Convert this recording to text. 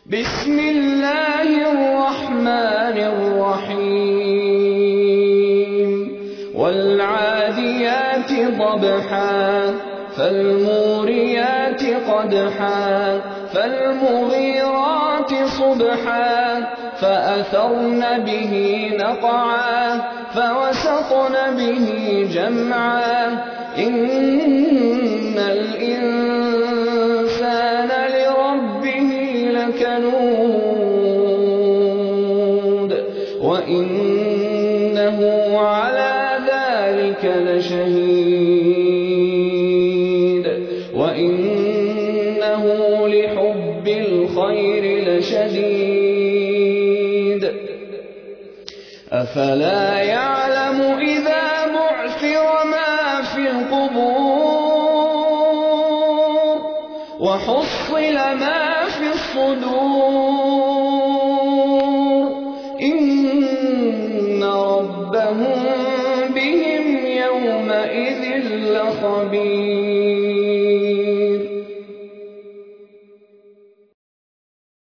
بسم الله الرحمن الرحيم والعاديات ضبحا فالموريات قدحا فالمغيرات صبحا فأثرن به نقعا فوسطن به جمعا إن الإنسان لربه لكنود وإنه على ذلك لشهيد وإنه لحب الخير لشديد أفلا يعلم إذا بعثر ما في القبور وحصل ما في الصدور إن ربهم بهم يومئذ لخبير